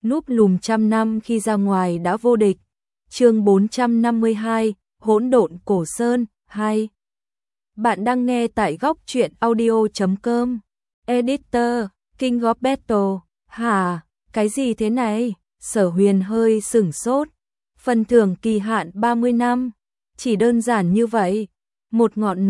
núp lùm trăm năm khi ra ngoài đã vô địch. Chương 452, Hỗn độn cổ sơn 2. Bạn đang nghe tại góc truyện audio.com. Editor, King of Battle. Hả, cái gì thế này? Sở Huyền hơi sửng sốt. Phần thưởng kỳ hạn 30 năm. Chỉ đơn giản như vậy. Một ngọn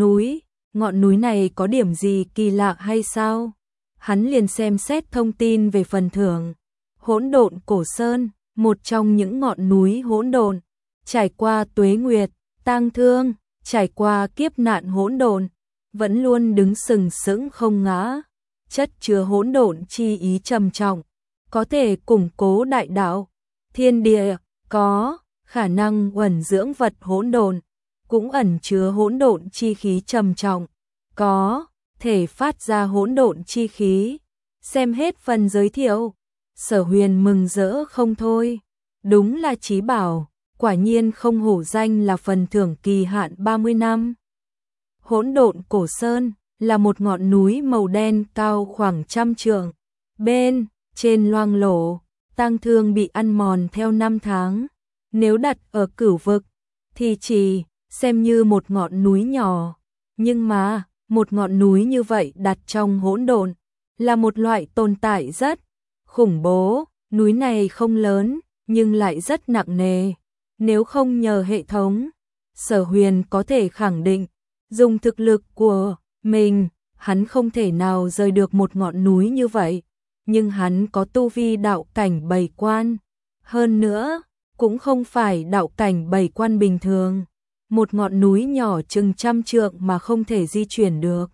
núi này có điểm gì kỳ lạ hay sao? Hắn liền xem xét thông tin về phần thưởng. Hỗn độn cổ sơn, một trong những ngọn núi hỗn độn, trải qua tuế nguyệt, tang thương, trải qua kiếp nạn hỗn độn, vẫn luôn đứng sừng sững không ngã, chất chứa hỗn độn chi ý trầm trọng, có thể củng cố đại đạo, thiên địa, có khả năng ẩn dưỡng vật hỗn độn, cũng ẩn chứa hỗn độn chi khí trầm trọng, có thể phát ra hỗn độn chi khí. Xem hết phần giới thiệu, Sở Huyền mừng rỡ không thôi, đúng là chí bảo, quả nhiên không hổ danh là phần thưởng kỳ hạn 30 năm. Hỗn độn cổ sơn là một ngọn núi màu đen cao khoảng 100 trượng, bên trên loang lổ, tang thương bị ăn mòn theo năm tháng. Nếu đặt ở cửu vực thì chỉ xem như một ngọn núi nhỏ, nhưng mà một ngọn núi như vậy đặt trong hỗn độn là một loại tồn tại rất khủng bố. Núi này không lớn nhưng lại rất nặng nề. Nếu không nhờ hệ thống, Sở Huyền có thể khẳng định, dùng thực lực của mình, hắn không thể nào rời được một ngọn núi như vậy. Nhưng hắn có tu vi đạo cảnh 7 quan. Hơn nữa, cũng không phải đạo cảnh 7 quan bình thường. Một ngọn núi nhỏ chừng 100 trượng mà không thể di chuyển được.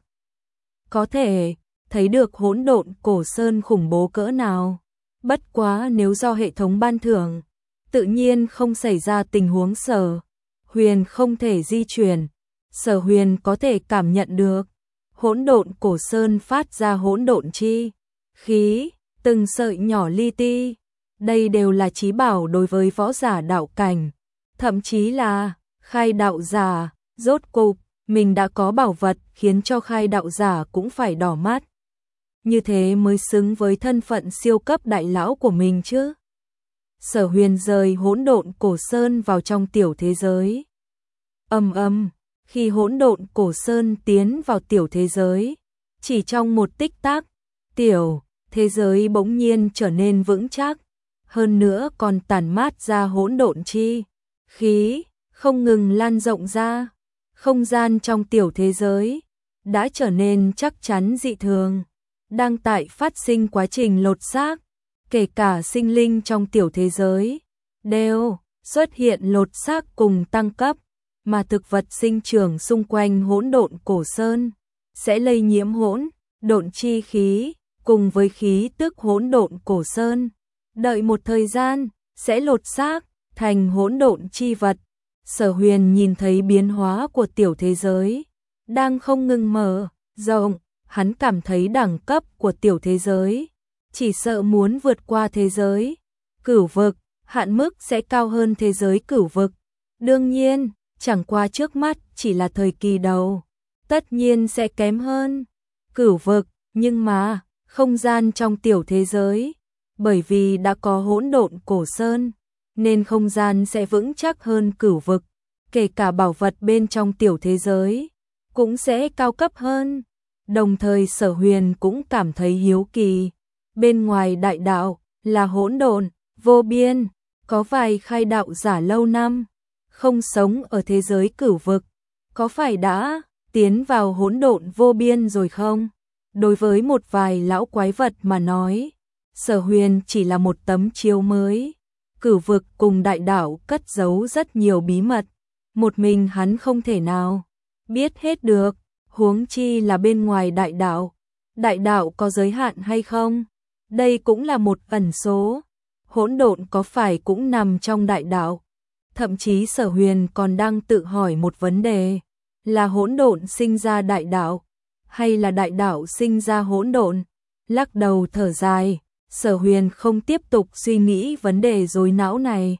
Có thể thấy được hỗn độn cổ sơn khủng bố cỡ nào. Bất quá nếu do hệ thống ban thưởng, tự nhiên không xảy ra tình huống Sở Huyền không thể di chuyển. Sở Huyền có thể cảm nhận được hỗn độn cổ sơn phát ra hỗn độn chi khí, từng sợi nhỏ li ti. Đây đều là chí bảo đối với võ giả đạo cảnh, thậm chí là khai đạo giả. Rốt cục mình đã có bảo vật khiến cho khai đạo giả cũng phải đỏ mắt. Như thế mới xứng với thân phận siêu cấp đại lão của mình chứ. Sở Huyền rời hỗn độn cổ sơn vào trong tiểu thế giới. Khi hỗn độn cổ sơn tiến vào tiểu thế giới, chỉ trong một tích tắc, tiểu thế giới bỗng nhiên trở nên vững chắc, hơn nữa còn tản mát ra hỗn độn chi khí, không ngừng lan rộng ra. Không gian trong tiểu thế giới đã trở nên chắc chắn dị thường, đang tại phát sinh quá trình lột xác, kể cả sinh linh trong tiểu thế giới đều xuất hiện lột xác cùng tăng cấp, mà thực vật sinh trưởng xung quanh hỗn độn cổ sơn sẽ lây nhiễm hỗn độn chi khí cùng với khí tức hỗn độn cổ sơn, đợi một thời gian sẽ lột xác thành hỗn độn chi vật. Sở Huyền nhìn thấy biến hóa của tiểu thế giới đang không ngừng mở rộng, hắn cảm thấy đẳng cấp của tiểu thế giới chỉ sợ muốn vượt qua thế giới cửu vực, hạn mức sẽ cao hơn thế giới cửu vực. Đương nhiên, chẳng qua trước mắt chỉ là thời kỳ đầu, tất nhiên sẽ kém hơn cửu vực, nhưng mà không gian trong tiểu thế giới, bởi vì đã có hỗn độn cổ sơn, nên không gian sẽ vững chắc hơn cửu vực, kể cả bảo vật bên trong tiểu thế giới cũng sẽ cao cấp hơn. Đồng thời Sở Huyền cũng cảm thấy hiếu kỳ, bên ngoài đại đạo là hỗn độn vô biên, có vài khai đạo giả lâu năm không sống ở thế giới cửu vực, có phải đã tiến vào hỗn độn vô biên rồi không? Đối với một vài lão quái vật mà nói, Sở Huyền chỉ là một tấm chiếu mới. Cửu vực cùng đại đạo cất giấu rất nhiều bí mật, một mình hắn không thể nào biết hết được, huống chi là bên ngoài đại đạo. Đại đạo có giới hạn hay không? Đây cũng là một ẩn số. Hỗn độn có phải cũng nằm trong đại đạo? Thậm chí Sở Huyền còn đang tự hỏi một vấn đề, là hỗn độn sinh ra đại đạo, hay là đại đạo sinh ra hỗn độn? Lắc đầu thở dài, Sở Huyền không tiếp tục suy nghĩ vấn đề rối não này.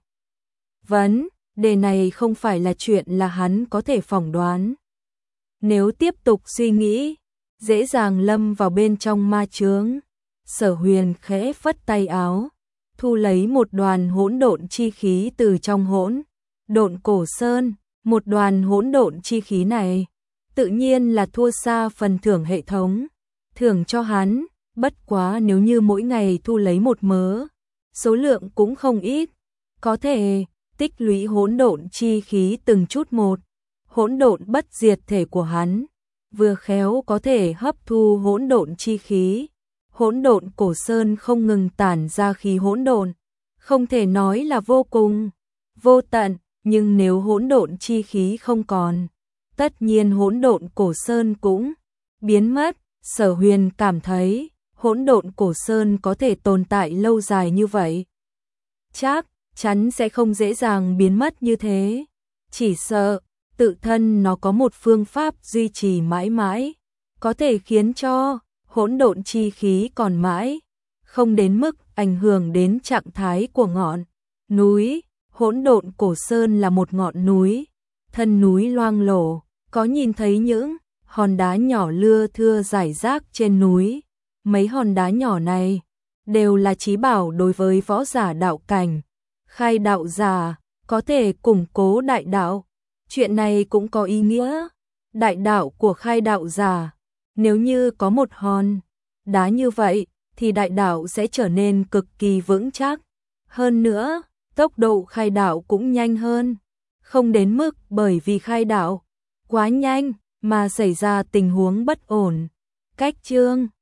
Vấn đề này không phải là chuyện là hắn có thể phỏng đoán. Nếu tiếp tục suy nghĩ, dễ dàng lâm vào bên trong ma chướng. Sở Huyền khẽ phất tay áo, thu lấy một đoàn hỗn độn chi khí từ trong hỗn độn cổ sơn. Một đoàn hỗn độn chi khí này tự nhiên là thua xa phần thưởng hệ thống thưởng cho hắn, bất quá nếu như mỗi ngày thu lấy một mớ, số lượng cũng không ít, có thể tích lũy hỗn độn chi khí từng chút một. Hỗn độn bất diệt thể của hắn vừa khéo có thể hấp thu hỗn độn chi khí. Hỗn độn cổ sơn không ngừng tản ra khí hỗn độn, không thể nói là vô cùng vô tận, nhưng nếu hỗn độn chi khí không còn, tất nhiên hỗn độn cổ sơn cũng biến mất. Sở Huyền cảm thấy hỗn độn cổ sơn có thể tồn tại lâu dài như vậy, chắc chắn sẽ không dễ dàng biến mất như thế. Chỉ sợ tự thân nó có một phương pháp duy trì mãi mãi, có thể khiến cho hỗn độn chi khí còn mãi, không đến mức ảnh hưởng đến trạng thái của ngọn núi. Hỗn độn cổ sơn là một ngọn núi, thân núi loang lổ, có nhìn thấy những hòn đá nhỏ lưa thưa rải rác trên núi. Mấy hòn đá nhỏ này đều là chí bảo đối với võ giả đạo cảnh, khai đạo giả, có thể củng cố đại đạo. Chuyện này cũng có ý nghĩa, đại đạo của khai đạo giả, nếu như có một hòn đá như vậy thì đại đạo sẽ trở nên cực kỳ vững chắc. Hơn nữa, tốc độ khai đạo cũng nhanh hơn, không đến mức bởi vì khai đạo quá nhanh mà xảy ra tình huống bất ổn. Cách chương